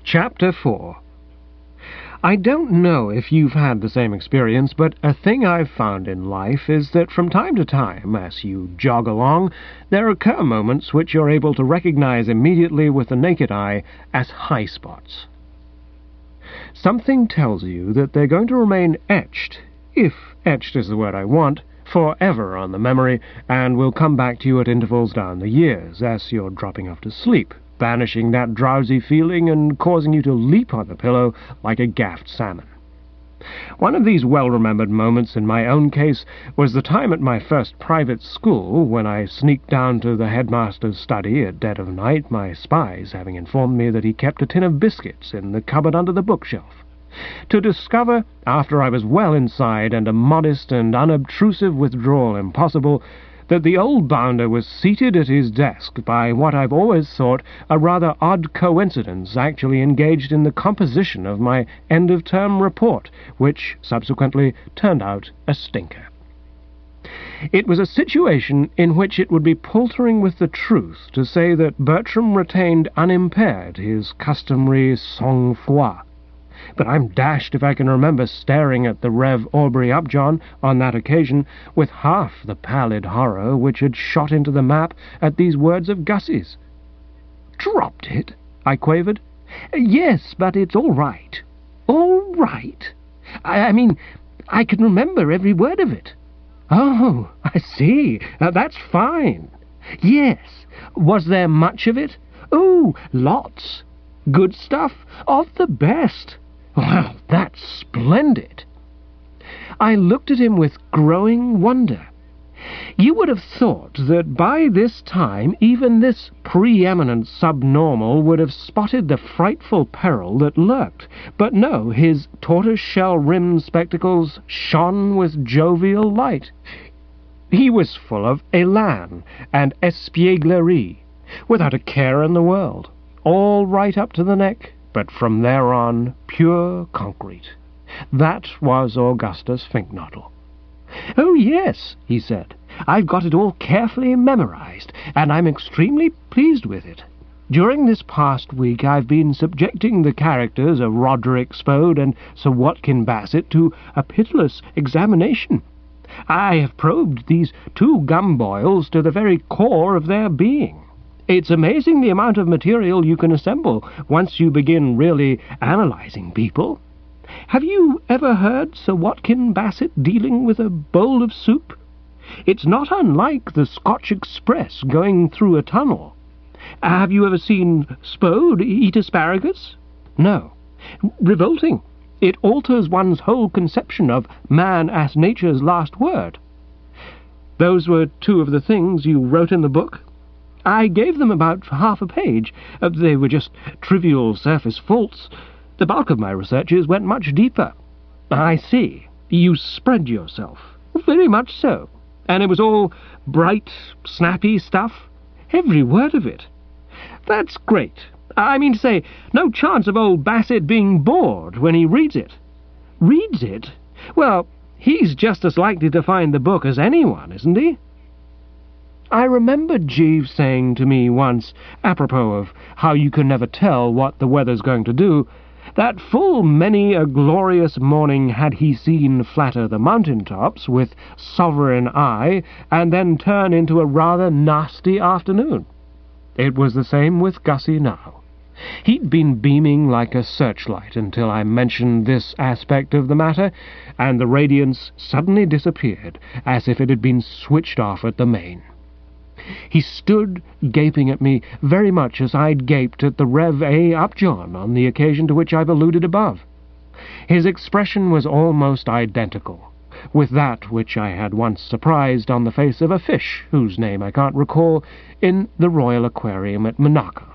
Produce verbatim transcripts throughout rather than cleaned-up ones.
Chapter four. I don't know if you've had the same experience, but a thing I've found in life is that from time to time, as you jog along, there occur moments which you're able to recognize immediately with the naked eye as high spots. Something tells you that they're going to remain etched, if etched is the word I want, forever on the memory, and will come back to you at intervals down the years as you're dropping off to sleep, banishing that drowsy feeling and causing you to leap on the pillow like a gaffed salmon. One of these well-remembered moments in my own case was the time at my first private school when I sneaked down to the headmaster's study at dead of night, my spies having informed me that he kept a tin of biscuits in the cupboard under the bookshelf, to discover, after I was well inside and a modest and unobtrusive withdrawal impossible, that the old bounder was seated at his desk by what I've always thought a rather odd coincidence, actually engaged in the composition of my end-of-term report, which subsequently turned out a stinker. It was a situation in which it would be paltering with the truth to say that Bertram retained unimpaired his customary sang-froid, but I'm dashed if I can remember staring at the Rev Aubrey Upjohn on that occasion with half the pallid horror which had shot into the map at these words of Gussie's. "Dropped it?" I quavered. "Yes, but it's all right." "All right? I, I mean, I can remember every word of it." "Oh, I see. Uh, that's fine." "Yes. Was there much of it?" "Oh, lots. Good stuff? Of the best." "Well, that's splendid." I looked at him with growing wonder. You would have thought that by this time even this preeminent subnormal would have spotted the frightful peril that lurked, but no, his tortoise-shell-rimmed spectacles shone with jovial light. He was full of élan and espièglerie, without a care in the world, all right up to the neck, but from there on pure concrete. That was Augustus Finknottle. "Oh, yes," he said. "I've got it all carefully memorized, and I'm extremely pleased with it. During this past week I've been subjecting the characters of Roderick Spode and Sir Watkin Bassett to a pitiless examination. I have probed these two gumboils to the very core of their being. It's amazing the amount of material you can assemble once you begin really analyzing people. Have you ever heard Sir Watkin Bassett dealing with a bowl of soup? It's not unlike the Scotch Express going through a tunnel. Have you ever seen Spode eat asparagus? No. Revolting. It alters one's whole conception of man as nature's last word. Those were two of the things you wrote in the book? I gave them about half a page. Uh, they were just trivial surface faults. The bulk of my researches went much deeper." "I see. You spread yourself." "Very much so. And it was all bright, snappy stuff?" "Every word of it." "That's great. I mean to say, no chance of old Bassett being bored when he reads it." "Reads it? Well, he's just as likely to find the book as anyone, isn't he?" I remember Jeeves saying to me once, apropos of how you can never tell what the weather's going to do, that full many a glorious morning had he seen flatter the mountain-tops with sovereign eye, and then turn into a rather nasty afternoon. It was the same with Gussie now. He'd been beaming like a searchlight until I mentioned this aspect of the matter, and the radiance suddenly disappeared, as if it had been switched off at the main. He stood gaping at me very much as I'd gaped at the Rev A. Upjohn on the occasion to which I've alluded above. His expression was almost identical with that which I had once surprised on the face of a fish, whose name I can't recall, in the Royal Aquarium at Monaco.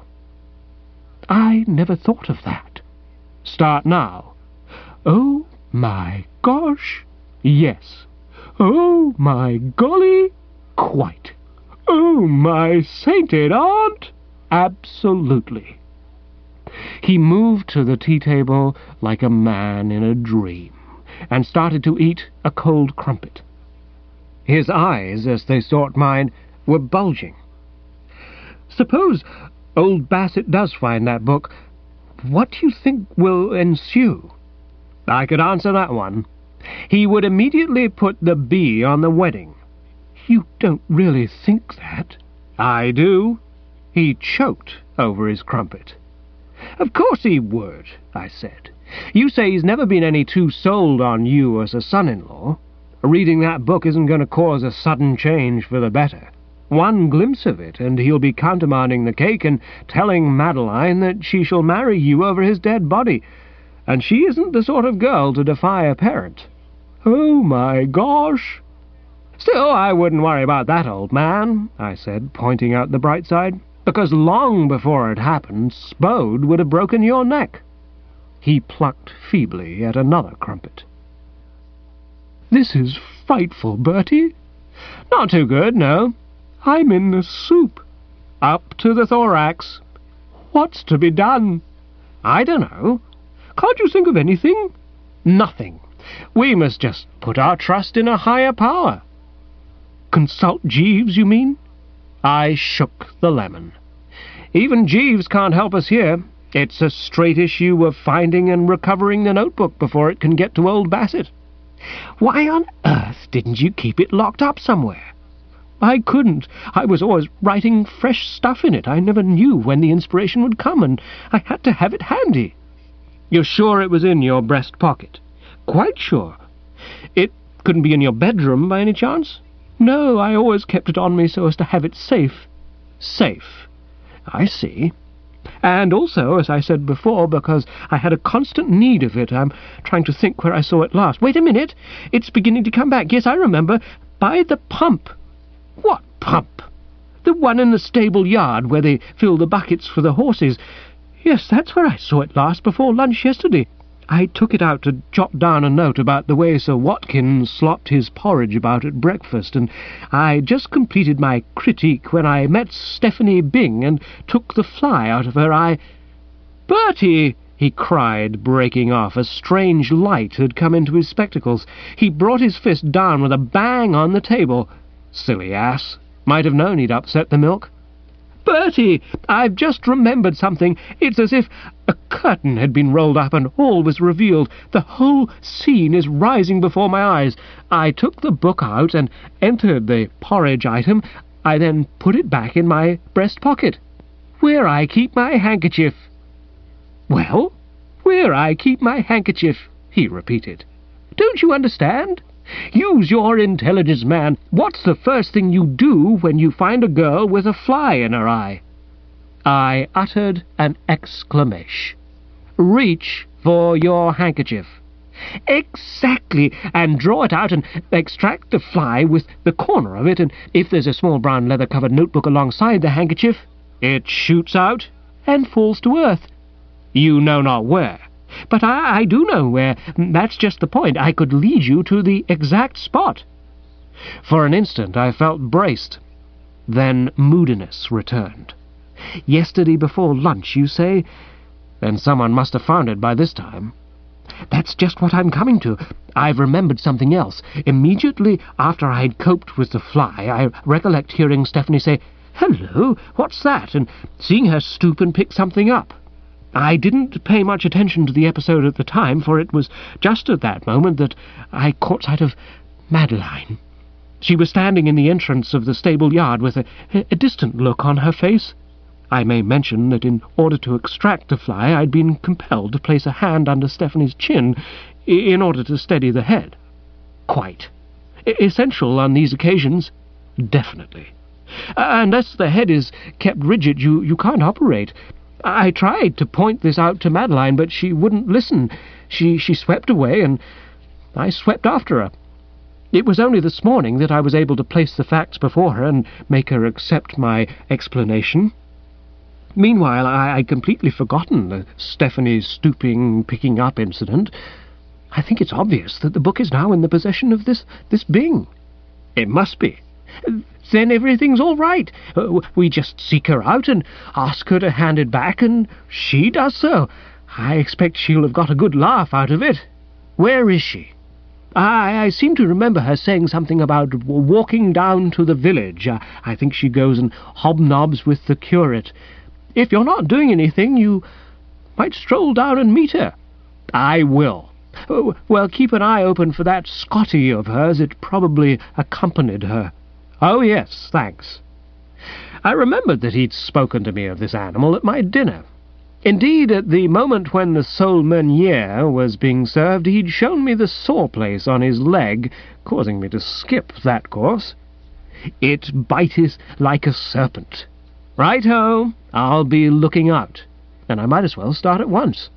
"I never thought of that." "Start now." "Oh, my gosh, yes. Oh, my golly, quite. Oh, my sainted aunt, absolutely." He moved to the tea-table like a man in a dream, and started to eat a cold crumpet. His eyes, as they sought mine, were bulging. "Suppose old Bassett does find that book, What do you think will ensue? I could answer that one. He would immediately put the B on the wedding. You don't really think that? I do. He choked over his crumpet. Of course he would, I said. You say he's never been any too sold on you as a son-in-law. Reading that book isn't going to cause a sudden change for the better. One glimpse of it, and he'll be countermanding the cake and telling Madeline that she shall marry you over his dead body, and she isn't the sort of girl to defy a parent. Oh, my gosh! Still, I wouldn't worry about that, old man, I said, pointing out the bright side, because long before it happened, Spode would have broken your neck. He plucked feebly at another crumpet. This is frightful, Bertie. Not too good, no. I'm in the soup. Up to the thorax. What's to be done? I don't know. Can't you think of anything? Nothing. We must just put our trust in a higher power. Consult Jeeves, you mean? I shook the lemon. Even Jeeves can't help us here. It's a straight issue of finding and recovering the notebook before it can get to old Bassett. Why on earth didn't you keep it locked up somewhere? I couldn't. I was always writing fresh stuff in it. I never knew when the inspiration would come, and I had to have it handy. You're sure it was in your breast pocket? Quite sure. It couldn't be in your bedroom by any chance? No, I always kept it on me so as to have it safe. Safe. I see. And also, as I said before, because I had a constant need of it. I'm trying to think where I saw it last. Wait a minute. It's beginning to come back. Yes, I remember. By the pump. What pump? The one in the stable yard where they fill the buckets for the horses. Yes, that's where I saw it last before lunch yesterday. I took it out to jot down a note about the way Sir Watkins slopped his porridge about at breakfast, and I just completed my critique when I met Stephanie Byng and took the fly out of her eye. Bertie! He cried, breaking off. A strange light had come into his spectacles. He brought his fist down with a bang on the table. Silly ass. Might have known he'd upset the milk. Bertie, I've just remembered something. It's as if a curtain had been rolled up and all was revealed. The whole scene is rising before my eyes. I took the book out and entered the porridge item. I then put it back in my breast pocket, where I keep my handkerchief. Well, where I keep my handkerchief, he repeated. Don't you understand? Use your intelligence, man. What's the first thing you do when you find a girl with a fly in her eye? I uttered an exclamation. Reach for your handkerchief. Exactly, and draw it out and extract the fly with the corner of it, and if there's a small brown leather-covered notebook alongside the handkerchief, it shoots out and falls to earth. You know not where. But I, I do know where. That's just the point. I could lead you to the exact spot. For an instant I felt braced. Then moodiness returned. Yesterday before lunch, you say? Then someone must have found it by this time. That's just what I'm coming to. I've remembered something else. Immediately after I'd coped with the fly, I recollect hearing Stephanie say, "Hello, what's that?" and seeing her stoop and pick something up. I didn't pay much attention to the episode at the time, for it was just at that moment that I caught sight of Madeline. She was standing in the entrance of the stable yard with a, a distant look on her face. I may mention that in order to extract the fly, I'd been compelled to place a hand under Stephanie's chin in order to steady the head. Quite. Essential on these occasions? Definitely. Unless the head is kept rigid, you, you can't operate. I tried to point this out to Madeline, but she wouldn't listen. She, she swept away, and I swept after her. It was only this morning that I was able to place the facts before her and make her accept my explanation. Meanwhile, I had completely forgotten the Stephanie's stooping, picking up incident. I think it's obvious that the book is now in the possession of this, this Byng. It must be. Then everything's all right. Uh, we just seek her out and ask her to hand it back, and she does so. I expect she'll have got a good laugh out of it. Where is she? I, I seem to remember her saying something about walking down to the village. Uh, I think she goes and hobnobs with the curate. If you're not doing anything, you might stroll down and meet her. I will. Oh, well, keep an eye open for that Scotty of hers. It probably accompanied her. Oh, yes, thanks. I remembered that he'd spoken to me of this animal at my dinner. Indeed, at the moment when the sole meunier was being served, he'd shown me the sore place on his leg, causing me to skip that course. It biteth like a serpent. Right-ho, I'll be looking out, and I might as well start at once.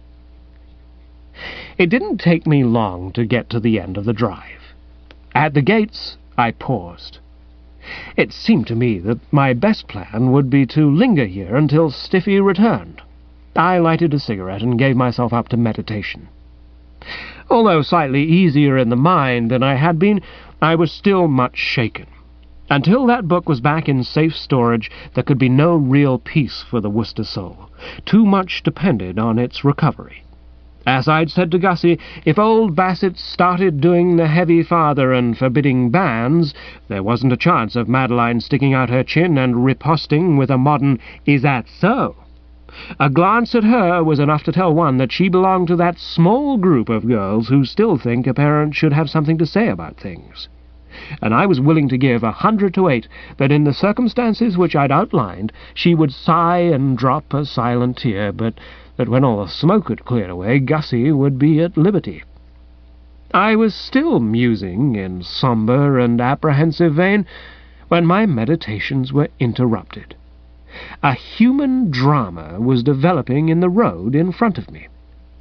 It didn't take me long to get to the end of the drive. At the gates, I paused. It seemed to me that my best plan would be to linger here until Stiffy returned. I lighted a cigarette and gave myself up to meditation. Although slightly easier in the mind than I had been, I was still much shaken. Until that book was back in safe storage, there could be no real peace for the Worcester soul. Too much depended on its recovery. As I'd said to Gussie, if old Bassett started doing the heavy father and forbidding banns, there wasn't a chance of Madeline sticking out her chin and riposting with a modern, "Is that so?" A glance at her was enough to tell one that she belonged to that small group of girls who still think a parent should have something to say about things. And I was willing to give a hundred to eight that in the circumstances which I'd outlined she would sigh and drop a silent tear, but that when all the smoke had cleared away, Gussie would be at liberty. I was still musing in sombre and apprehensive vein when my meditations were interrupted. A human drama was developing in the road in front of me.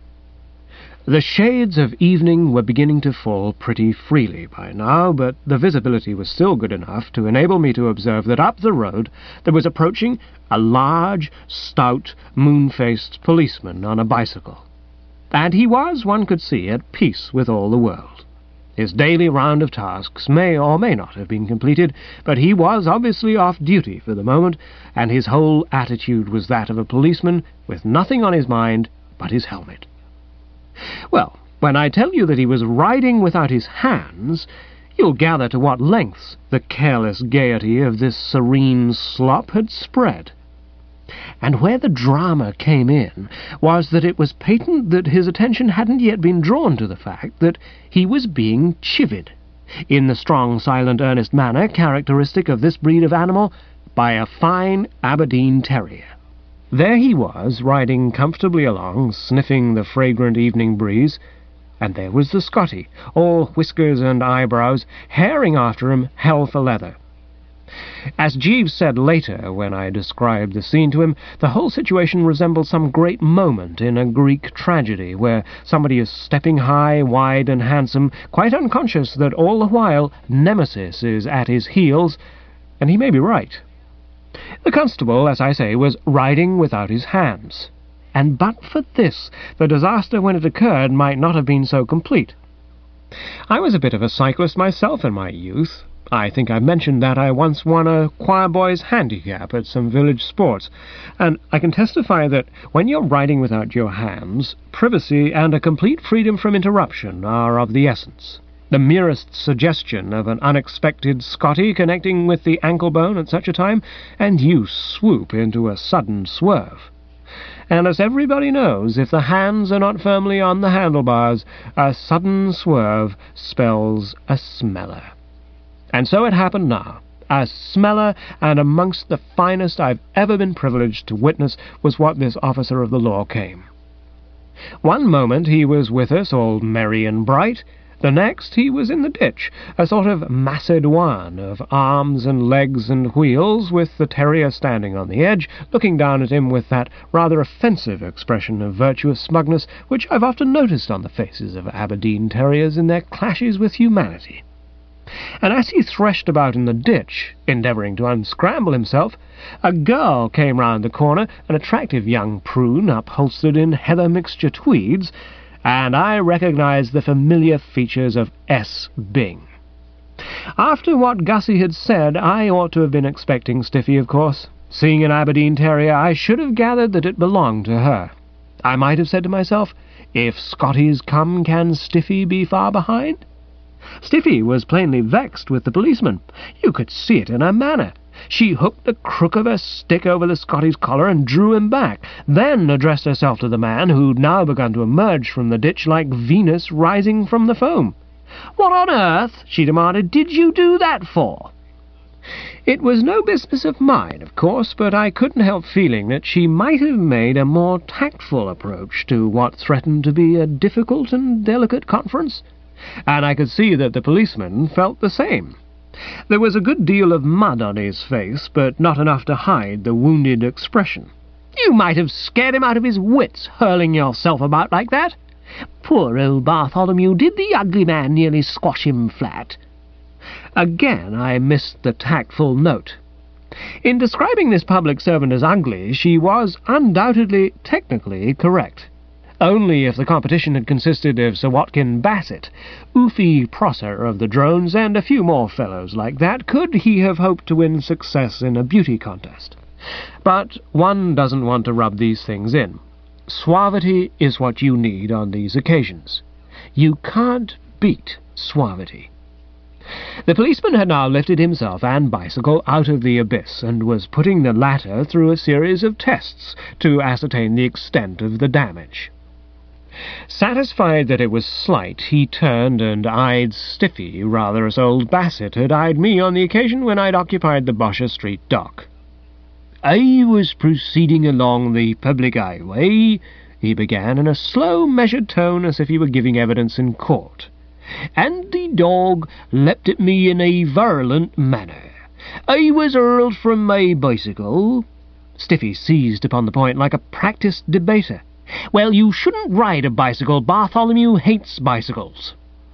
The shades of evening were beginning to fall pretty freely by now, but the visibility was still good enough to enable me to observe that up the road there was approaching a large, stout, moon-faced policeman on a bicycle. And he was, one could see, at peace with all the world. His daily round of tasks may or may not have been completed, but he was obviously off duty for the moment, and his whole attitude was that of a policeman with nothing on his mind but his helmet. Well, when I tell you that he was riding without his hands, you'll gather to what lengths the careless gaiety of this serene slop had spread. And where the drama came in was that it was patent that his attention hadn't yet been drawn to the fact that he was being chivied, in the strong, silent, earnest manner characteristic of this breed of animal, by a fine Aberdeen terrier. There he was, riding comfortably along, sniffing the fragrant evening breeze, and there was the Scotty, all whiskers and eyebrows, herring after him hell for leather. As Jeeves said later, when I described the scene to him, the whole situation resembled some great moment in a Greek tragedy, where somebody is stepping high, wide, and handsome, quite unconscious that all the while Nemesis is at his heels, and he may be right. The constable, as I say, was riding without his hands, and but for this, the disaster when it occurred might not have been so complete. I was a bit of a cyclist myself in my youth. I think I mentioned that I once won a choir boy's handicap at some village sports, and I can testify that when you're riding without your hands, privacy and a complete freedom from interruption are of the essence. The merest suggestion of an unexpected Scotty connecting with the ankle bone at such a time, and you swoop into a sudden swerve. And as everybody knows, if the hands are not firmly on the handlebars, a sudden swerve spells a smeller. And so it happened now. A smeller, and amongst the finest I've ever been privileged to witness, was what this officer of the law came. One moment he was with us, all merry and bright. The next he was in the ditch, a sort of Macedon of arms and legs and wheels, with the terrier standing on the edge, looking down at him with that rather offensive expression of virtuous smugness which I've often noticed on the faces of Aberdeen terriers in their clashes with humanity. And as he threshed about in the ditch, endeavouring to unscramble himself, a girl came round the corner, an attractive young prune upholstered in heather-mixture tweeds, and I recognized the familiar features of S. Bing. After what Gussie had said, I ought to have been expecting Stiffy, of course. Seeing an Aberdeen terrier, I should have gathered that it belonged to her. I might have said to myself, if Scotties come, can Stiffy be far behind? Stiffy was plainly vexed with the policeman. You could see it in her manner. She hooked the crook of her stick over the Scotty's collar and drew him back, then addressed herself to the man, who'd now begun to emerge from the ditch like Venus rising from the foam. "What on earth," she demanded, "did you do that for?" It was no business of mine, of course, but I couldn't help feeling that she might have made a more tactful approach to what threatened to be a difficult and delicate conference, and I could see that the policeman felt the same. There was a good deal of mud on his face, but not enough to hide the wounded expression. "You might have scared him out of his wits, hurling yourself about like that. Poor old Bartholomew, did the ugly man nearly squash him flat?" Again I missed the tactful note. In describing this public servant as ugly, she was undoubtedly technically correct. Only if the competition had consisted of Sir Watkin Bassett, Oofy Prosser of the Drones, and a few more fellows like that, could he have hoped to win success in a beauty contest. But one doesn't want to rub these things in. Suavity is what you need on these occasions. You can't beat suavity. The policeman had now lifted himself and bicycle out of the abyss, and was putting the latter through a series of tests to ascertain the extent of the damage. Satisfied that it was slight, he turned and eyed Stiffy rather as old Bassett had eyed me on the occasion when I'd occupied the Bosher Street dock. "I was proceeding along the public highway," he began, in a slow, measured tone as if he were giving evidence in court, "and the dog leapt at me in a virulent manner. I was hurled from my bicycle." Stiffy seized upon the point like a practised debater. "Well, you shouldn't ride a bicycle. Bartholomew hates bicycles."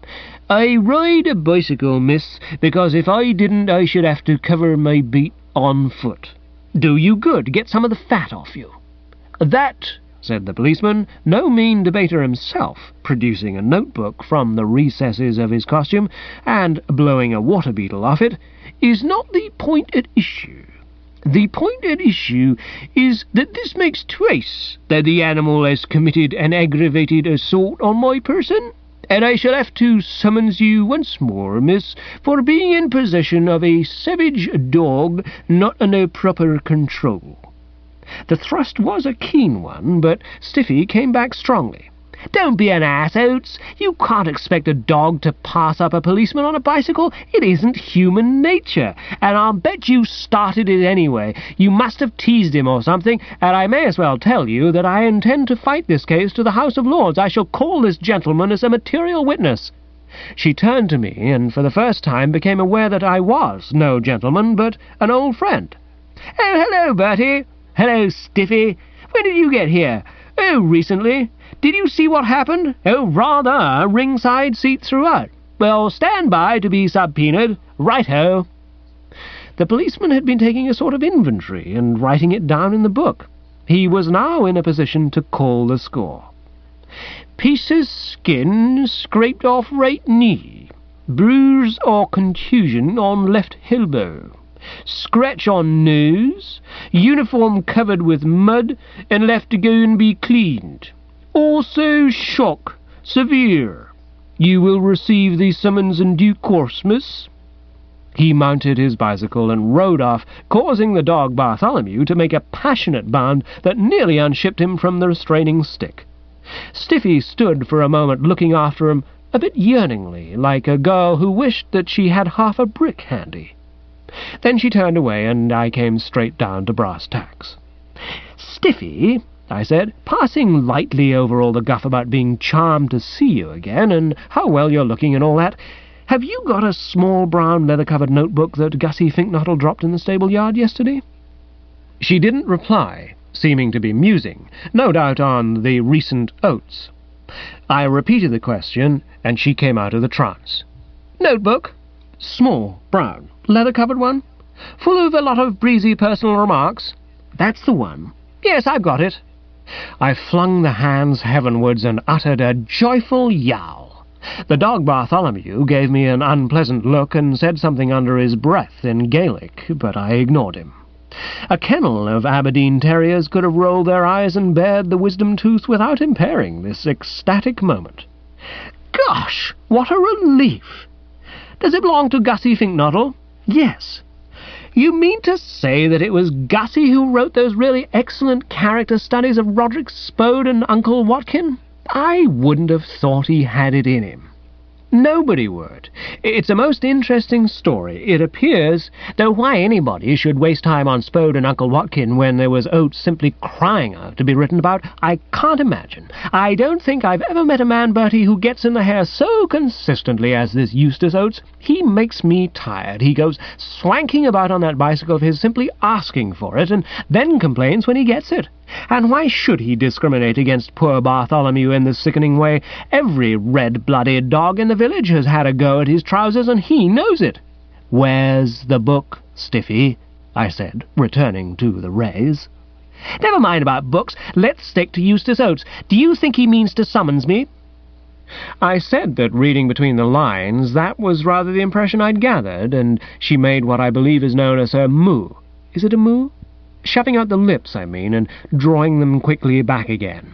"I ride a bicycle, miss, because if I didn't I should have to cover my beat on foot." "Do you good. Get some of the fat off you." "That," said the policeman, no mean debater himself, producing a notebook from the recesses of his costume and blowing a water beetle off it, "is not the point at issue. The point at issue is that this makes twice that the animal has committed an aggravated assault on my person, and I shall have to summons you once more, miss, for being in possession of a savage dog not under proper control." The thrust was a keen one, but Stiffy came back strongly. "Don't be an ass, Oates. You can't expect a dog to pass up a policeman on a bicycle. It isn't human nature, and I'll bet you started it anyway. You must have teased him or something, and I may as well tell you that I intend to fight this case to the House of Lords. I shall call this gentleman as a material witness." She turned to me, and for the first time became aware that I was no gentleman, but an old friend. "Oh, hello, Bertie." "Hello, Stiffy. When did you get here?" "Oh, recently. Did you see what happened?" "Oh, rather. Ringside seat throughout." "Well, stand by to be subpoenaed." "Right-ho." The policeman had been taking a sort of inventory and writing it down in the book. He was now in a position to call the score. "Pieces skin scraped off right knee. Bruise or contusion on left elbow. Scratch on nose. Uniform covered with mud and left to go and be cleaned. Also shock. Severe. You will receive the summons in due course, miss." He mounted his bicycle and rode off, causing the dog Bartholomew to make a passionate bound that nearly unshipped him from the restraining stick. Stiffy stood for a moment looking after him, a bit yearningly, like a girl who wished that she had half a brick handy. Then she turned away, and I came straight down to brass tacks. "Stiffy," I said, passing lightly over all the guff about being charmed to see you again, and how well you're looking and all that, "have you got a small brown leather-covered notebook that Gussie Finknottle dropped in the stable-yard yesterday?" She didn't reply, seeming to be musing, no doubt on the recent oats. I repeated the question, and she came out of the trance. "Notebook? Small, brown, leather-covered one? Full of a lot of breezy personal remarks?" "That's the one." "Yes, I've got it." I flung the hands heavenwards and uttered a joyful yowl. The dog Bartholomew gave me an unpleasant look and said something under his breath in Gaelic, but I ignored him. A kennel of Aberdeen terriers could have rolled their eyes and bared the wisdom tooth without impairing this ecstatic moment. "Gosh, what a relief! Does it belong to Gussie Finknottle?" "Yes." You mean to say that it was Gussie who wrote those really excellent character studies of Roderick Spode and Uncle Watkin? I wouldn't have thought he had it in him. Nobody would. It's a most interesting story. It appears, though why anybody should waste time on Spode and Uncle Watkin when there was Oates simply crying out to be written about, I can't imagine. I don't think I've ever met a man, Bertie, who gets in the hair so consistently as this Eustace Oates. He makes me tired. He goes swanking about on that bicycle of his, simply asking for it, and then complains when he gets it. And why should he discriminate against poor Bartholomew in this sickening way? Every red-blooded dog in the village has had a go at his trousers, and he knows it. Where's the book, Stiffy? I said, returning to the rays. Never mind about books. Let's stick to Eustace Oates. Do you think he means to summons me? I said that, reading between the lines, that was rather the impression I'd gathered, and she made what I believe is known as a moo. Is it a moo? Shutting out the lips, I mean, and drawing them quickly back again.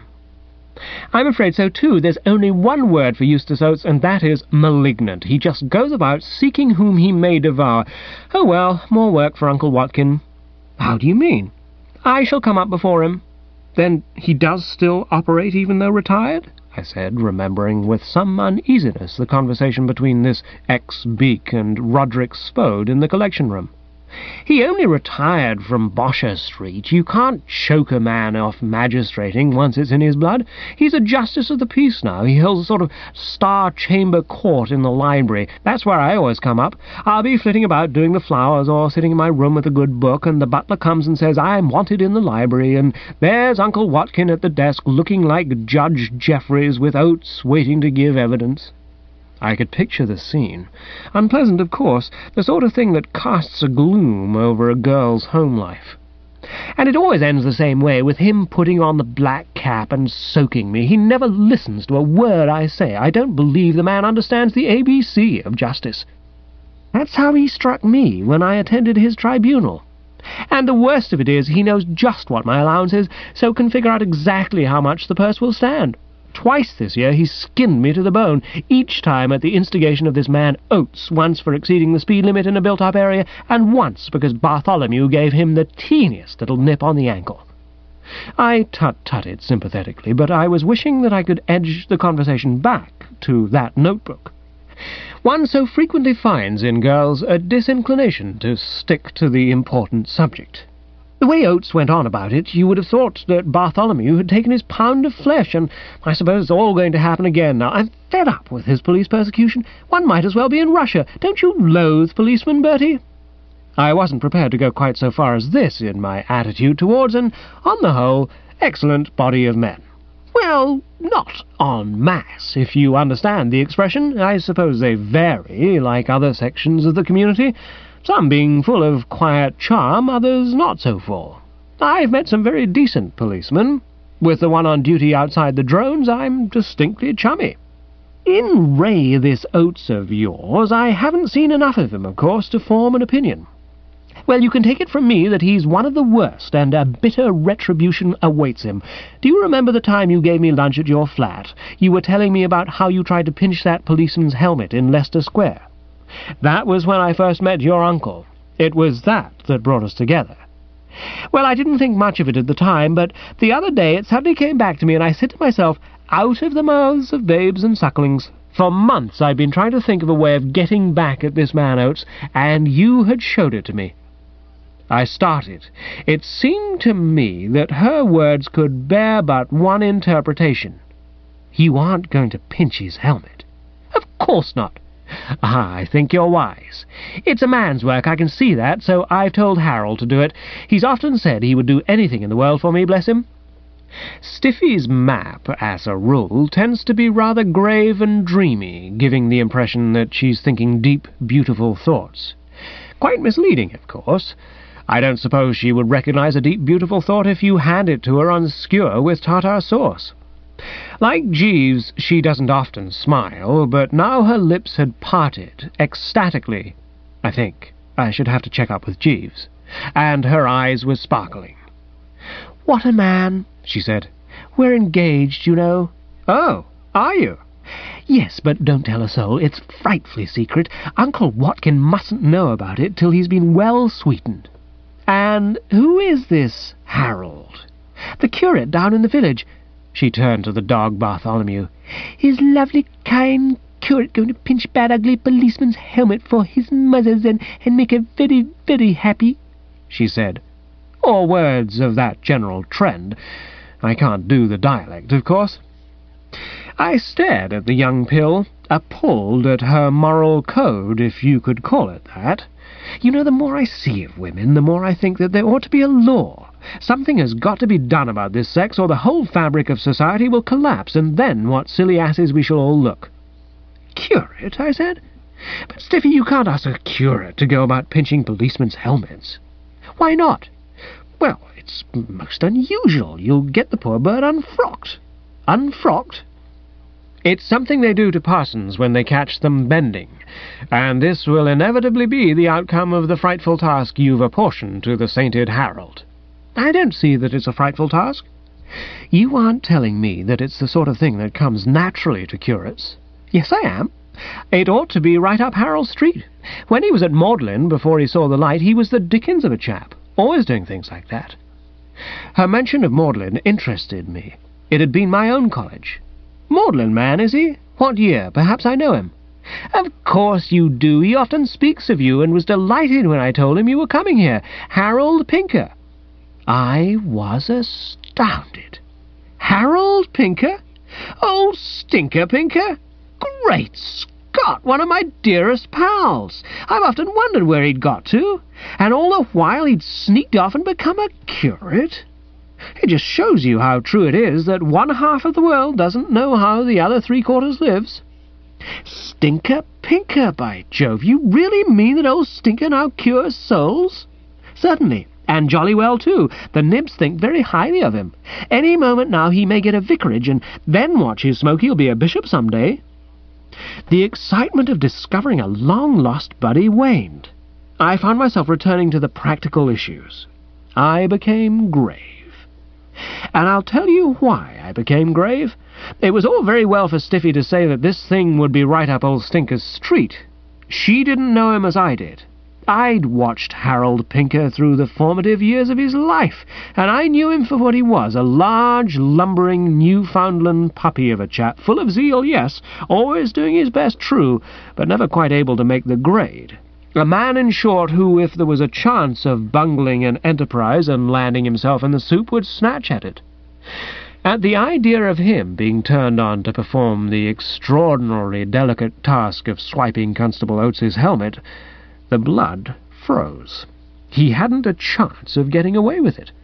I'm afraid so, too. There's only one word for Eustace Oates, and that is malignant. He just goes about seeking whom he may devour. Oh, well, more work for Uncle Watkin. How do you mean? I shall come up before him. Then he does still operate, even though retired? I said, remembering with some uneasiness the conversation between this ex-beak and Roderick Spode in the collection room. He only retired from Bosher Street. You can't choke a man off magistrating once it's in his blood. He's a justice of the peace now. He holds a sort of Star Chamber court in the library. That's where I always come up. I'll be flitting about doing the flowers or sitting in my room with a good book, and the butler comes and says, I'm wanted in the library, and there's Uncle Watkin at the desk looking like Judge Jeffreys with Oates waiting to give evidence. I could picture the scene. Unpleasant, of course, the sort of thing that casts a gloom over a girl's home life. And it always ends the same way, with him putting on the black cap and soaking me. He never listens to a word I say. I don't believe the man understands the A B C of justice. That's how he struck me when I attended his tribunal. And the worst of it is, he knows just what my allowance is, so can figure out exactly how much the purse will stand. Twice this year he skinned me to the bone, each time at the instigation of this man Oates, once for exceeding the speed limit in a built-up area, and once because Bartholomew gave him the teeniest little nip on the ankle. I tut-tutted sympathetically, but I was wishing that I could edge the conversation back to that notebook. One so frequently finds in girls a disinclination to stick to the important subject. The way Oates went on about it, you would have thought that Bartholomew had taken his pound of flesh, and I suppose it's all going to happen again now. I'm fed up with his police persecution. One might as well be in Russia. Don't you loathe policemen, Bertie? I wasn't prepared to go quite so far as this in my attitude towards an, on the whole, excellent body of men. Well, not en masse, if you understand the expression. I suppose they vary, like other sections of the community, some being full of quiet charm, others not so full. I've met some very decent policemen. With the one on duty outside the drones, I'm distinctly chummy. In Ray, this Oates of yours, I haven't seen enough of him, of course, to form an opinion. Well, you can take it from me that he's one of the worst, and a bitter retribution awaits him. Do you remember the time you gave me lunch at your flat? You were telling me about how you tried to pinch that policeman's helmet in Leicester Square. That was when I first met your uncle. It was that that brought us together. Well, I didn't think much of it at the time, but the other day it suddenly came back to me, and I said to myself, out of the mouths of babes and sucklings. For months I'd been trying to think of a way of getting back at this man Oates, and you had showed it to me. I started. It seemed to me that her words could bear but one interpretation. You aren't going to pinch his helmet. Of course not. Ah, I think you're wise. It's a man's work, I can see that, so I've told Harold to do it. He's often said he would do anything in the world for me, bless him. Stiffy's map, as a rule, tends to be rather grave and dreamy, giving the impression that she's thinking deep, beautiful thoughts. Quite misleading, of course. I don't suppose she would recognize a deep, beautiful thought if you hand it to her on skewer with tartar sauce. Like Jeeves, she doesn't often smile, but now her lips had parted, ecstatically, I think. I should have to check up with Jeeves. And her eyes were sparkling. "What a man," she said. "We're engaged, you know." "Oh, are you?" Yes, but don't tell a soul. It's frightfully secret. Uncle Watkin mustn't know about it till he's been well sweetened. And who is this Harold? The curate down in the village. She turned to the dog Bartholomew. His lovely, kind curate going to pinch bad, ugly policeman's helmet for his mother's and, and make her very, very happy, she said. Or words of that general trend. I can't do the dialect, of course. I stared at the young pill, appalled at her moral code, if you could call it that. You know, the more I see of women, the more I think that there ought to be a law. Something has got to be done about this sex, or the whole fabric of society will collapse, and then what silly asses we shall all look. Curate, I said. But, Stiffy, you can't ask a curate to go about pinching policemen's helmets. Why not? Well, it's most unusual. You'll get the poor bird unfrocked. Unfrocked? It's something they do to parsons when they catch them bending, and this will inevitably be the outcome of the frightful task you've apportioned to the sainted Harold. I don't see that it's a frightful task. You aren't telling me that it's the sort of thing that comes naturally to curates. Yes, I am. It ought to be right up Harold Street. When he was at Magdalen, before he saw the light, he was the dickens of a chap, always doing things like that. Her mention of Magdalen interested me. It had been my own college. Magdalen man, is he? What year? Perhaps I know him. Of course you do. He often speaks of you, and was delighted when I told him you were coming here. Harold Pinker. I was astounded. Harold Pinker? Oh, Stinker Pinker? Great Scott, one of my dearest pals. I've often wondered where he'd got to. And all the while he'd sneaked off and become a curate. It just shows you how true it is that one half of the world doesn't know how the other three-quarters lives. Stinker Pinker, by Jove, you really mean that old Stinker now cures souls? Certainly, and jolly well too. The nibs think very highly of him. Any moment now he may get a vicarage, and then watch his smoke, he'll be a bishop some day. The excitement of discovering a long-lost buddy waned. I found myself returning to the practical issues. I became grave. And I'll tell you why I became grave. It was all very well for Stiffy to say that this thing would be right up old Stinker's street. She didn't know him as I did. I'd watched Harold Pinker through the formative years of his life, and I knew him for what he was, a large, lumbering Newfoundland puppy of a chap, full of zeal, yes, always doing his best, true, but never quite able to make the grade. A man, in short, who, if there was a chance of bungling an enterprise and landing himself in the soup, would snatch at it. At the idea of him being turned on to perform the extraordinarily delicate task of swiping Constable Oates's helmet, the blood froze. He hadn't a chance of getting away with it.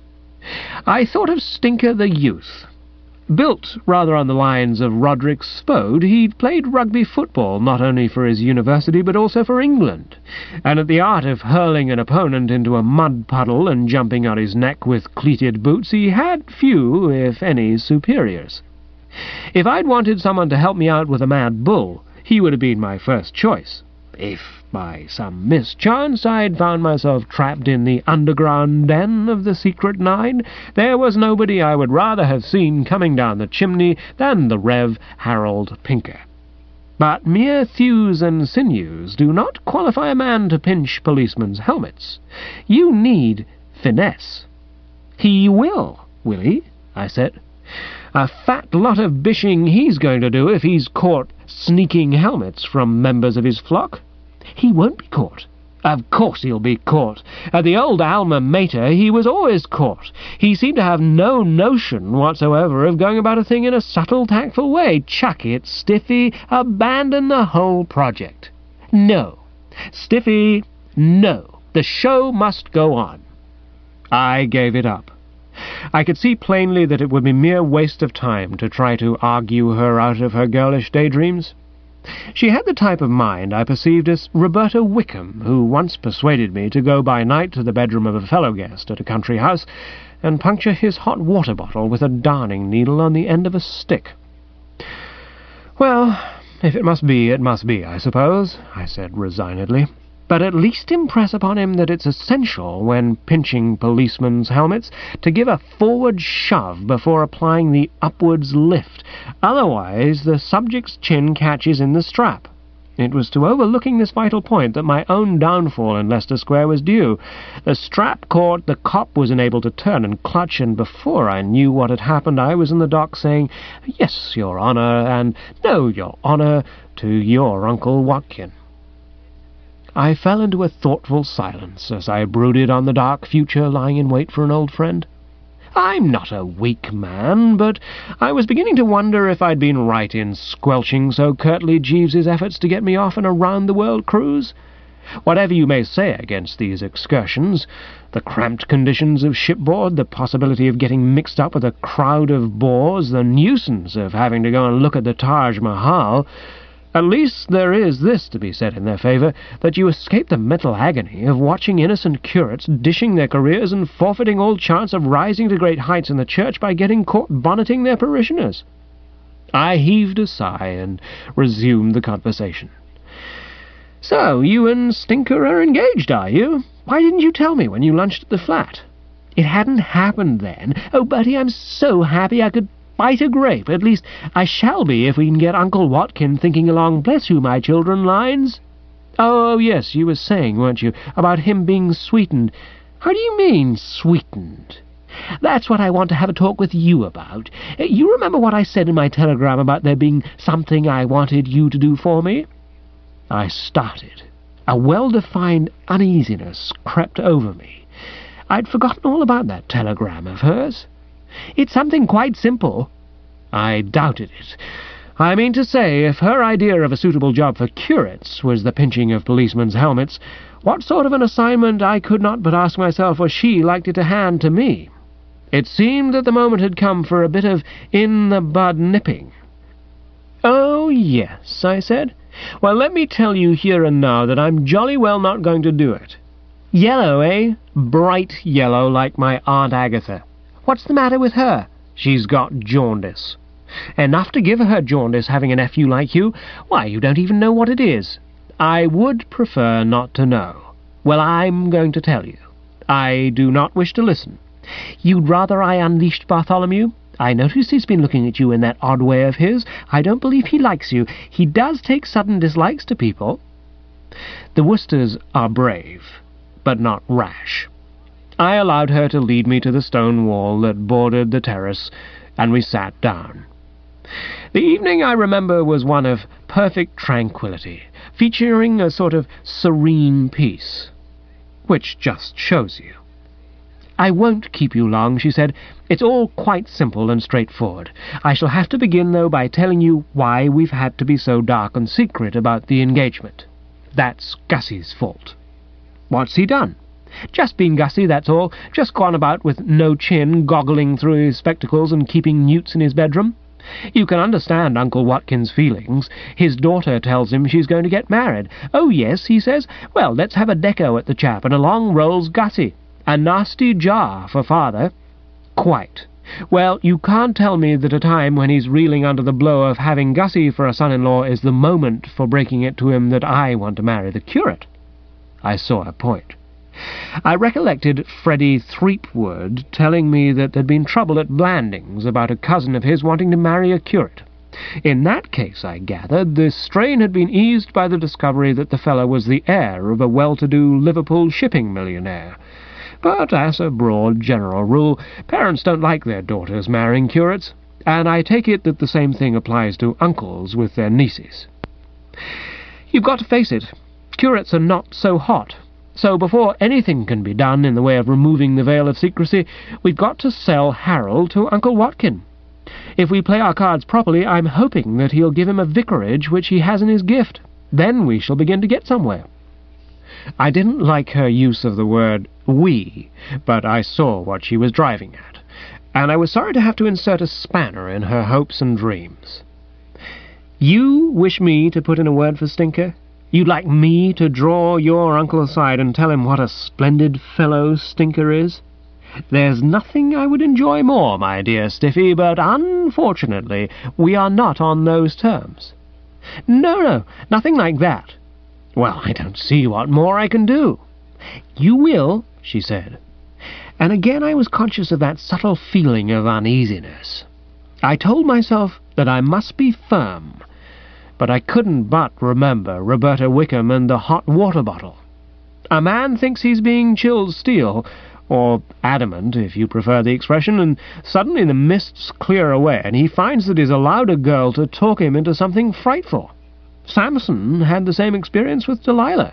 I thought of Stinker the youth. Built rather on the lines of Roderick Spode, he'd played rugby football not only for his university but also for England, and at the art of hurling an opponent into a mud puddle and jumping on his neck with cleated boots he had few, if any, superiors. If I'd wanted someone to help me out with a mad bull, he would have been my first choice. If, by some mischance, I'd found myself trapped in the underground den of the Secret Nine, there was nobody I would rather have seen coming down the chimney than the Rev. Harold Pinker. But mere thews and sinews do not qualify a man to pinch policemen's helmets. You need finesse. He will, will he? I said. A fat lot of bishing he's going to do if he's caught sneaking helmets from members of his flock. He won't be caught. Of course he'll be caught. At the old Alma Mater he was always caught. He seemed to have no notion whatsoever of going about a thing in a subtle, tactful way. Chuck it, Stiffy. Abandon the whole project. No. Stiffy, no. The show must go on. I gave it up. I could see plainly that it would be mere waste of time to try to argue her out of her girlish daydreams. She had the type of mind I perceived as Roberta Wickham, who once persuaded me to go by night to the bedroom of a fellow guest at a country house and puncture his hot water bottle with a darning needle on the end of a stick. Well, if it must be, it must be, I suppose, I said resignedly. but at least impress upon him that it's essential, when pinching policemen's helmets, to give a forward shove before applying the upwards lift. Otherwise, the subject's chin catches in the strap. It was to overlooking this vital point that my own downfall in Leicester Square was due. The strap caught, the cop was unable to turn and clutch, and before I knew what had happened, I was in the dock saying, "Yes, Your Honour," and "No, Your Honour," to your Uncle Watkin. I fell into a thoughtful silence as I brooded on the dark future lying in wait for an old friend. I'm not a weak man, but I was beginning to wonder if I'd been right in squelching so curtly Jeeves's efforts to get me off an around-the-world cruise. Whatever you may say against these excursions, the cramped conditions of shipboard, the possibility of getting mixed up with a crowd of bores, the nuisance of having to go and look at the Taj Mahal, at least there is this to be said in their favour, that you escape the mental agony of watching innocent curates dishing their careers and forfeiting all chance of rising to great heights in the church by getting caught bonneting their parishioners. I heaved a sigh and resumed the conversation. "So, you and Stinker are engaged, are you? Why didn't you tell me when you lunched at the flat?" "It hadn't happened then. Oh, Bertie, I'm so happy I could bite a grape. At least I shall be if we can get Uncle Watkin thinking along bless you, my children lines." "Oh, yes, you were saying, weren't you, about him being sweetened." "How do you mean, sweetened?" "That's what I want to have a talk with you about. You remember what I said in my telegram about there being something I wanted you to do for me?" I started. A well-defined uneasiness crept over me. I'd forgotten all about that telegram of hers. "It's something quite simple." I doubted it. I mean to say, if her idea of a suitable job for curates was the pinching of policemen's helmets, what sort of an assignment, I could not but ask myself, was she likely to hand to me? It seemed that the moment had come for a bit of in-the-bud nipping. "Oh, yes," I said. "Well, let me tell you here and now that I'm jolly well not going to do it." "Yellow, eh? Bright yellow, like my Aunt Agatha." "What's the matter with her?" "She's got jaundice." "Enough to give her jaundice, having a nephew like you. Why, you don't even know what it is." "I would prefer not to know." "Well, I'm going to tell you." "I do not wish to listen." "You'd rather I unleashed Bartholomew? I notice he's been looking at you in that odd way of his. I don't believe he likes you. He does take sudden dislikes to people." The Worcesters are brave, but not rash. I allowed her to lead me to the stone wall that bordered the terrace, and we sat down. The evening, I remember, was one of perfect tranquillity, featuring a sort of serene peace, which just shows you. "I won't keep you long," she said. "It's all quite simple and straightforward. I shall have to begin, though, by telling you why we've had to be so dark and secret about the engagement. That's Gussie's fault." "What's he done?" "Just been Gussie, that's all. Just gone about with no chin, goggling through his spectacles and keeping newts in his bedroom. You can understand Uncle Watkin's feelings. His daughter tells him she's going to get married. 'Oh, yes,' he says. 'Well, let's have a deco at the chap,' and along rolls Gussie. A nasty jar for father." "Quite. Well, you can't tell me that a time when he's reeling under the blow of having Gussie for a son-in-law is the moment for breaking it to him that I want to marry the curate." I saw a point. I recollected Freddie Threepwood telling me that there'd been trouble at Blandings about a cousin of his wanting to marry a curate. In that case, I gathered, the strain had been eased by the discovery that the fellow was the heir of a well-to-do Liverpool shipping millionaire. But as a broad general rule, parents don't like their daughters marrying curates, and I take it that the same thing applies to uncles with their nieces. You've got to face it, curates are not so hot. So before anything can be done in the way of removing the veil of secrecy, we've got to sell Harold to Uncle Watkin. If we play our cards properly, I'm hoping that he'll give him a vicarage which he has in his gift. Then we shall begin to get somewhere." I didn't like her use of the word "we," but I saw what she was driving at, and I was sorry to have to insert a spanner in her hopes and dreams. "You wish me to put in a word for Stinker? You'd like me to draw your uncle aside and tell him what a splendid fellow Stinker is? There's nothing I would enjoy more, my dear Stiffy, but unfortunately we are not on those terms." "No, no, nothing like that." Well, I don't see what more I can do. You will, she said. And again I was conscious of that subtle feeling of uneasiness. I told myself that I must be firm, but I couldn't but remember Roberta Wickham and the hot water bottle. A man thinks he's being chilled steel, or adamant, if you prefer the expression, and suddenly the mists clear away, and he finds that he's allowed a girl to talk him into something frightful. Samson had the same experience with Delilah.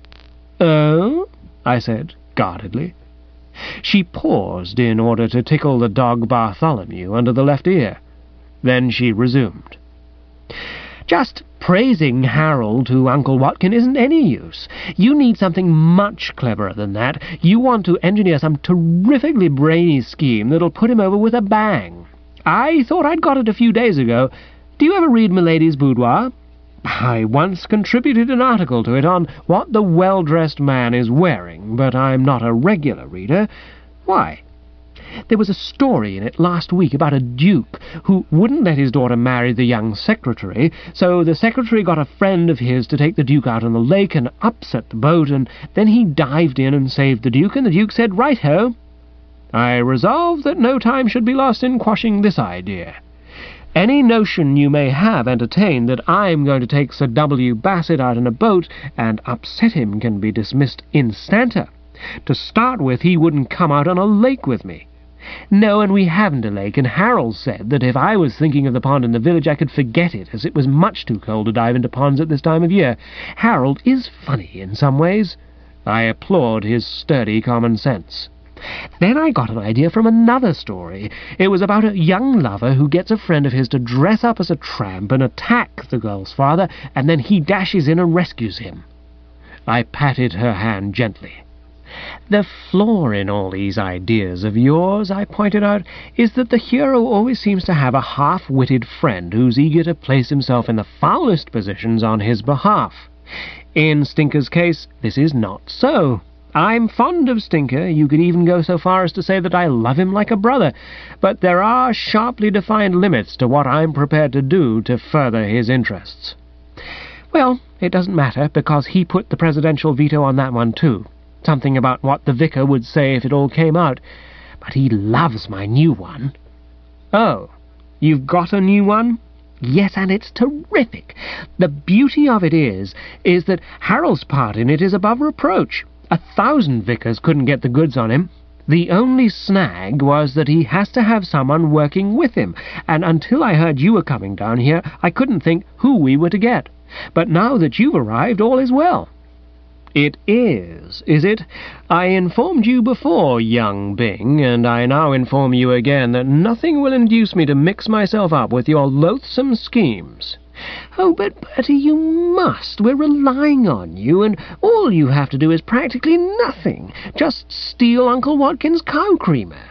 "Oh?" I said, guardedly. She paused in order to tickle the dog Bartholomew under the left ear. Then she resumed. "Just praising Harold to Uncle Watkin isn't any use. You need something much cleverer than that. You want to engineer some terrifically brainy scheme that'll put him over with a bang. I thought I'd got it a few days ago. Do you ever read Milady's Boudoir? I once contributed an article to it on what the well-dressed man is wearing, but I'm not a regular reader. Why? There was a story in it last week about a duke who wouldn't let his daughter marry the young secretary, so the secretary got a friend of his to take the duke out on the lake and upset the boat, and then he dived in and saved the duke, and the duke said, 'Right-ho.' I resolved that no time should be lost in quashing this idea. Any notion you may have entertained that I'm going to take Sir W. Bassett out in a boat and upset him can be dismissed instanter. To start with, he wouldn't come out on a lake with me. No, and we haven't a lake, and Harold said that if I was thinking of the pond in the village I could forget it, as it was much too cold to dive into ponds at this time of year. Harold is funny in some ways." I applaud his sturdy common sense. Then I got an idea from another story. It was about a young lover who gets a friend of his to dress up as a tramp and attack the girl's father, and then he dashes in and rescues him. I patted her hand gently. "The flaw in all these ideas of yours," I pointed out, "is that the hero always seems to have a half-witted friend who's eager to place himself in the foulest positions on his behalf. In Stinker's case, this is not so. I'm fond of Stinker. You could even go so far as to say that I love him like a brother, but there are sharply defined limits to what I'm prepared to do to further his interests. Well, it doesn't matter, because he put the presidential veto on that one too. Something about what the vicar would say if it all came out. But he loves my new one." "Oh, you've got a new one?" "Yes, and it's terrific. The beauty of it is, is that Harold's part in it is above reproach. A thousand vicars couldn't get the goods on him. The only snag was that he has to have someone working with him, and until I heard you were coming down here, I couldn't think who we were to get. But now that you've arrived, all is well." "It is, is it? I informed you before, young Bing, and I now inform you again that nothing will induce me to mix myself up with your loathsome schemes." "Oh, but Bertie, you must. We're relying on you, and all you have to do is practically nothing. Just steal Uncle Watkin's cow creamer."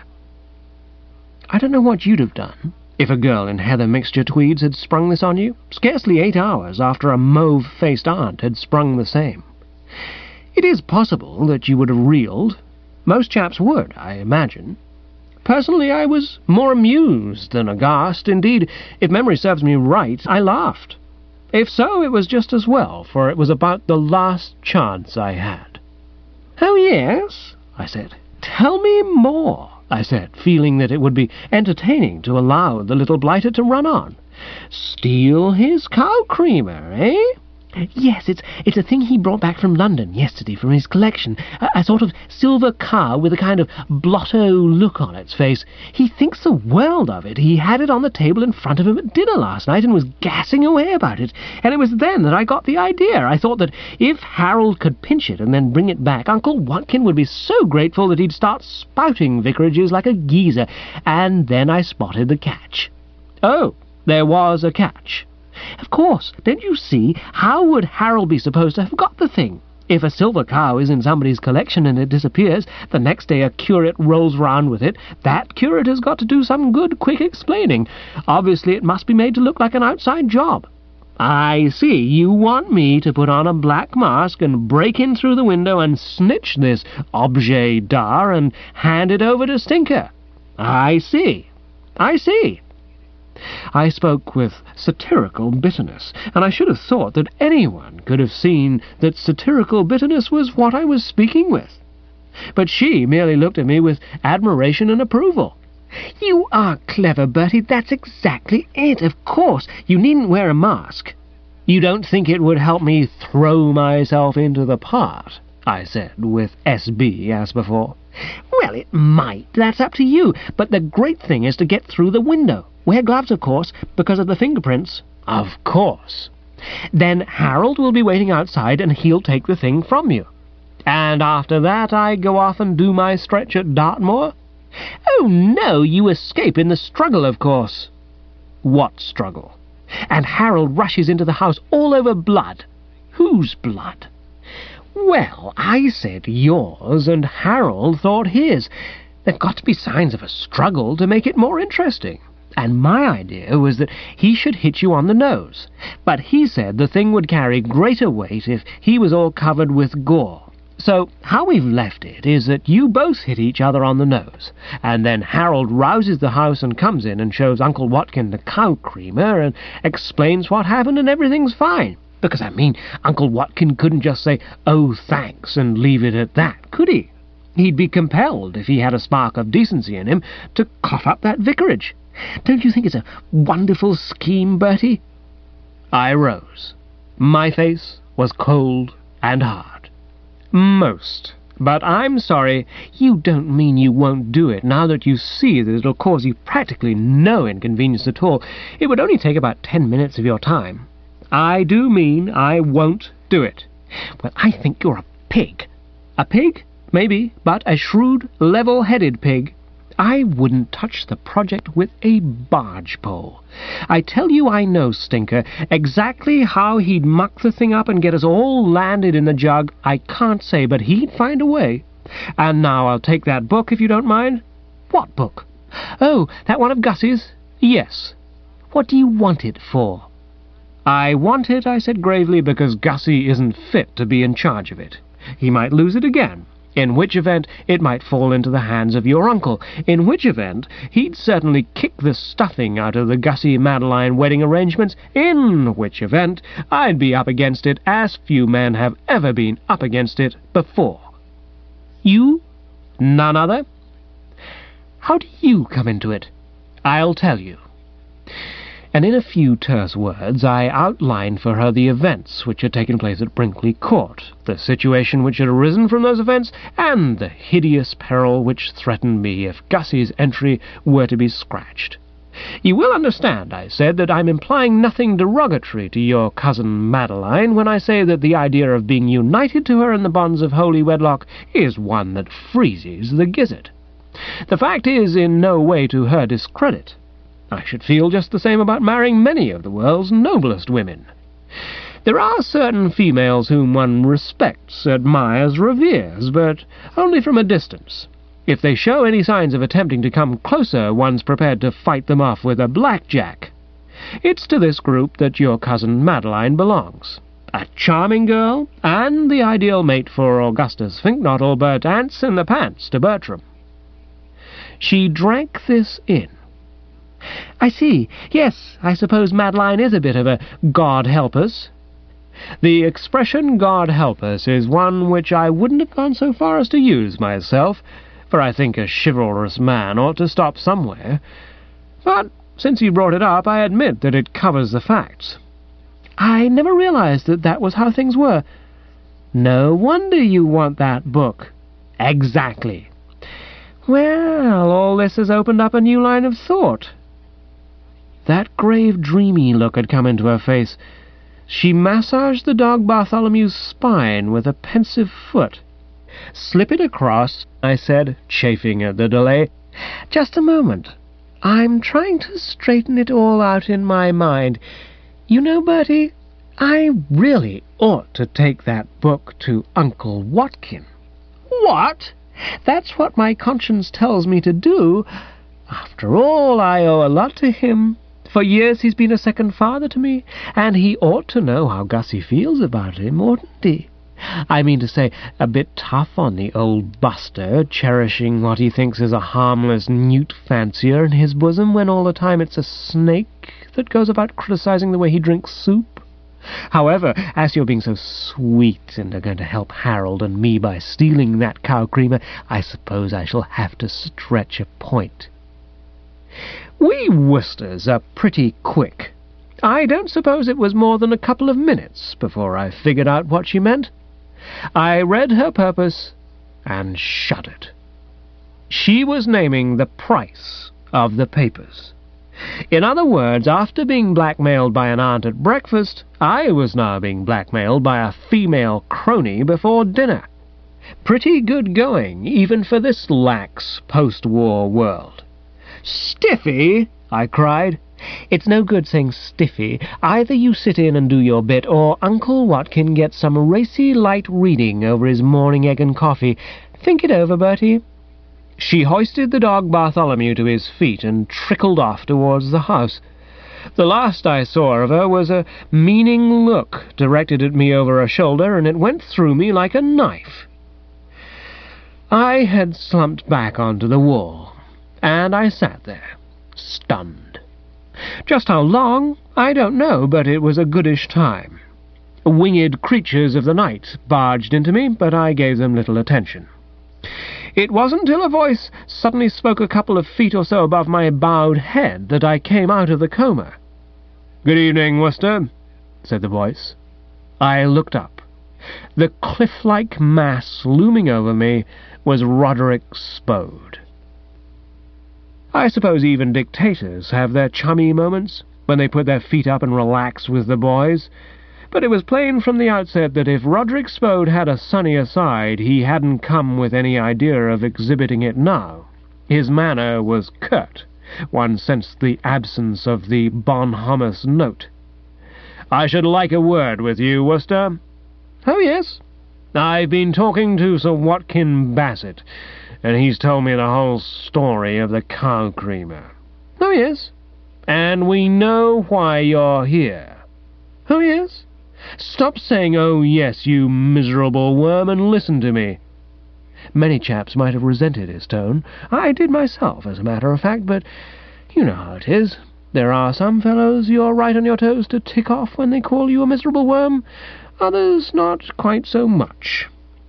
I don't know what you'd have done if a girl in heather mixture tweeds had sprung this on you, scarcely eight hours after a mauve-faced aunt had sprung the same. It is possible that you would have reeled. Most chaps would, I imagine. Personally, I was more amused than aghast. Indeed, if memory serves me right, I laughed. If so, it was just as well, for it was about the last chance I had. "Oh, yes?" I said. "Tell me more," I said, feeling that it would be entertaining to allow the little blighter to run on. "Steal his cow creamer, eh?" "Yes, it's it's a thing he brought back from London yesterday from his collection. A, a sort of silver cow with a kind of blotto look on its face. He thinks the world of it. He had it on the table in front of him at dinner last night and was gassing away about it. And it was then that I got the idea. I thought that if Harold could pinch it and then bring it back, Uncle Watkin would be so grateful that he'd start spouting vicarages like a geezer. And then I spotted the catch." "Oh, there was a catch." "Of course. Don't you see? How would Harold be supposed to have got the thing? If a silver cow is in somebody's collection and it disappears, the next day a curate rolls round with it, that curate has got to do some good quick explaining. Obviously it must be made to look like an outside job. I see. You want me to put on a black mask and break in through the window and snitch this objet d'art and hand it over to Stinker. I see. I see." I spoke with satirical bitterness, and I should have thought that anyone could have seen that satirical bitterness was what I was speaking with. But she merely looked at me with admiration and approval. "You are clever, Bertie. That's exactly it. Of course, you needn't wear a mask." "You don't think it would help me throw myself into the part?" I said, with S B as before. "Well, it might. That's up to you. But the great thing is to get through the window. Wear gloves, of course, because of the fingerprints." "Of course." "Then Harold will be waiting outside, and he'll take the thing from you." "And after that I go off and do my stretch at Dartmoor?" "Oh, no, you escape in the struggle, of course." "What struggle?" "And Harold rushes into the house all over blood." "Whose blood?" "Well, I said yours, and Harold thought his. There've got to be signs of a struggle to make it more interesting. And my idea was that he should hit you on the nose. But he said the thing would carry greater weight if he was all covered with gore. So how we've left it is that you both hit each other on the nose, and then Harold rouses the house and comes in and shows Uncle Watkin the cow creamer and explains what happened, and everything's fine. Because, I mean, Uncle Watkin couldn't just say, 'Oh, thanks,' and leave it at that, could he? He'd be compelled, if he had a spark of decency in him, to cough up that vicarage. Don't you think it's a wonderful scheme, Bertie?" I rose. My face was cold and hard. "Most. But I'm sorry. You don't mean you won't do it, now that you see that it'll cause you practically no inconvenience at all. It would only take about ten minutes of your time." "I do mean I won't do it." "Well, I think you're a pig." "A pig? Maybe, but a shrewd, level-headed pig. I wouldn't touch the project with a barge pole. I tell you I know, Stinker, exactly how he'd muck the thing up and get us all landed in the jug. I can't say, but he'd find a way. And now I'll take that book, if you don't mind." "What book?" "Oh, that one of Gussie's?" "Yes." "What do you want it for?" "I want it," I said gravely, "because Gussie isn't fit to be in charge of it. He might lose it again, in which event it might fall into the hands of your uncle, in which event he'd certainly kick the stuffing out of the Gussie-Madeline wedding arrangements, in which event I'd be up against it as few men have ever been up against it before." "You? None other?" "How do you come into it?" "I'll tell you." And in a few terse words I outlined for her the events which had taken place at Brinkley Court, the situation which had arisen from those events, and the hideous peril which threatened me if Gussie's entry were to be scratched. "You will understand," I said, "that I'm implying nothing derogatory to your cousin Madeline when I say that the idea of being united to her in the bonds of holy wedlock is one that freezes the gizzard. The fact is in no way to her discredit. I should feel just the same about marrying many of the world's noblest women. There are certain females whom one respects, admires, reveres, but only from a distance. If they show any signs of attempting to come closer, one's prepared to fight them off with a blackjack. It's to this group that your cousin Madeline belongs. A charming girl, and the ideal mate for Augustus Finknottle, but ants in the pants to Bertram." She drank this in. "I see. Yes, I suppose Madeline is a bit of a God help us." "The expression God help us is one which I wouldn't have gone so far as to use myself, for I think a chivalrous man ought to stop somewhere. But since you brought it up, I admit that it covers the facts." "I never realized that that was how things were." "No wonder you want that book." "Exactly." "Well, all this has opened up a new line of thought." That grave, dreamy look had come into her face. She massaged the dog Bartholomew's spine with a pensive foot. "Slip it across," I said, chafing at the delay. "Just a moment. I'm trying to straighten it all out in my mind. You know, Bertie, I really ought to take that book to Uncle Watkin." "What?" "That's what my conscience tells me to do. After all, I owe a lot to him. For years he's been a second father to me, and he ought to know how Gussie feels about him, oughtn't he?" I mean to say, a bit tough on the old buster, cherishing what he thinks is a harmless newt fancier in his bosom, when all the time it's a snake that goes about criticizing the way he drinks soup. However, as you're being so sweet and are going to help Harold and me by stealing that cow creamer, I suppose I shall have to stretch a point. We Worcesters are pretty quick. I don't suppose it was more than a couple of minutes before I figured out what she meant. I read her purpose and shuddered. She was naming the price of the papers. In other words, after being blackmailed by an aunt at breakfast, I was now being blackmailed by a female crony before dinner. Pretty good going, even for this lax post-war world. "Stiffy!" I cried. "It's no good saying stiffy. Either you sit in and do your bit, or Uncle Watkin gets some racy light reading over his morning egg and coffee. Think it over, Bertie." She hoisted the dog Bartholomew to his feet and trickled off towards the house. The last I saw of her was a meaning look directed at me over her shoulder, and it went through me like a knife. I had slumped back onto the wall, and I sat there, stunned. Just how long, I don't know, but it was a goodish time. Winged creatures of the night barged into me, but I gave them little attention. It wasn't till a voice suddenly spoke a couple of feet or so above my bowed head that I came out of the coma. "Good evening, Worcester," said the voice. I looked up. The cliff-like mass looming over me was Roderick Spode. I suppose even dictators have their chummy moments, when they put their feet up and relax with the boys. But it was plain from the outset that if Roderick Spode had a sunnier side, he hadn't come with any idea of exhibiting it now. His manner was curt. One sensed the absence of the bonhomous note. "I should like a word with you, Worcester." "Oh, yes." "I've been talking to Sir Watkin Bassett, and he's told me the whole story of the cow creamer." "Oh, yes." "And we know why you're here." "Oh, yes." "Stop saying, 'oh, yes,' you miserable worm, and listen to me." Many chaps might have resented his tone. I did myself, as a matter of fact, but you know how it is. There are some fellows you're right on your toes to tick off when they call you a miserable worm, others not quite so much.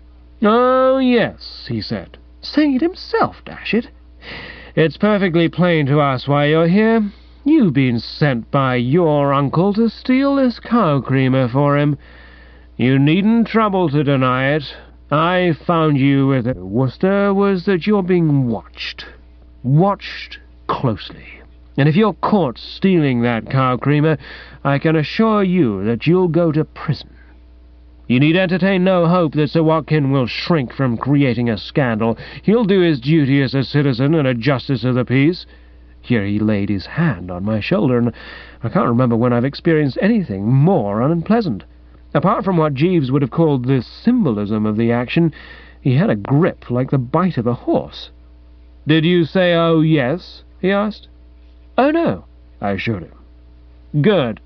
"Oh, yes," he said, saying it himself, dash it. "It's perfectly plain to us why you're here. You've been sent by your uncle to steal this cow creamer for him. You needn't trouble to deny it. I found you with it, Worcester, was that you're being watched. Watched closely. And if you're caught stealing that cow creamer, I can assure you that you'll go to prison. You need entertain no hope that Sir Watkin will shrink from creating a scandal. He'll do his duty as a citizen and a justice of the peace." Here he laid his hand on my shoulder, and I can't remember when I've experienced anything more unpleasant. Apart from what Jeeves would have called the symbolism of the action, he had a grip like the bite of a horse. "Did you say, 'oh, yes'?" he asked. "Oh, no," I assured him. "Good.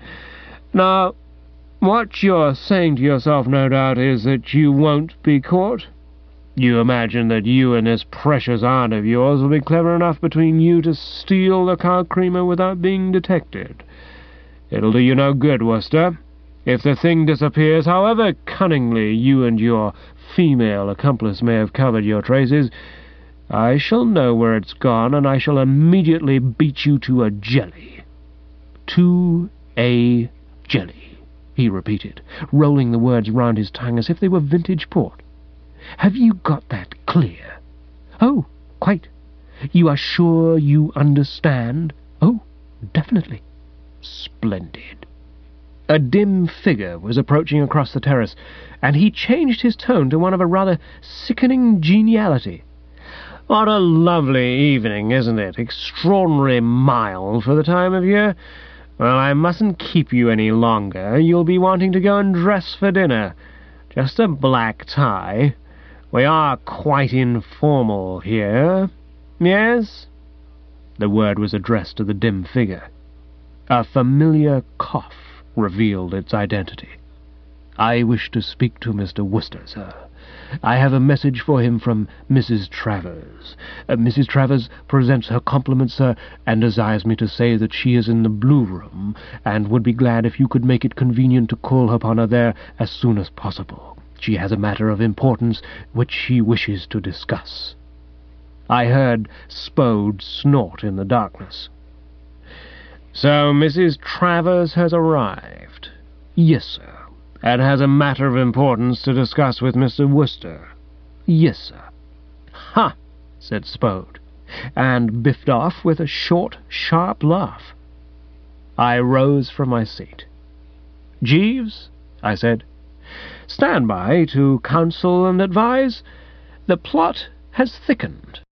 Now, what you're saying to yourself, no doubt, is that you won't be caught. You imagine that you and this precious aunt of yours will be clever enough between you to steal the cow creamer without being detected. It'll do you no good, Worcester. If the thing disappears, however cunningly you and your female accomplice may have covered your traces, I shall know where it's gone, and I shall immediately beat you to a jelly." "To a jelly," he repeated, rolling the words round his tongue as if they were vintage port. "Have you got that clear?" "Oh, quite." "You are sure you understand?" "Oh, definitely." "Splendid." A dim figure was approaching across the terrace, and he changed his tone to one of a rather sickening geniality. "What a lovely evening, isn't it? Extraordinary mild for the time of year. Well, I mustn't keep you any longer. You'll be wanting to go and dress for dinner. Just a black tie. We are quite informal here. Yes?" The word was addressed to the dim figure. A familiar cough revealed its identity. "I wish to speak to Mister Wooster, sir. I have a message for him from Missus Travers. Uh, Missus Travers presents her compliments, sir, and desires me to say that she is in the Blue Room, and would be glad if you could make it convenient to call upon her there as soon as possible. She has a matter of importance which she wishes to discuss." I heard Spode snort in the darkness. "So Missus Travers has arrived?" "Yes, sir. And has a matter of importance to discuss with Mister Wooster?" "Yes, sir." "Ha!" said Spode, and biffed off with a short, sharp laugh. I rose from my seat. "Jeeves," I said, "stand by to counsel and advise. The plot has thickened."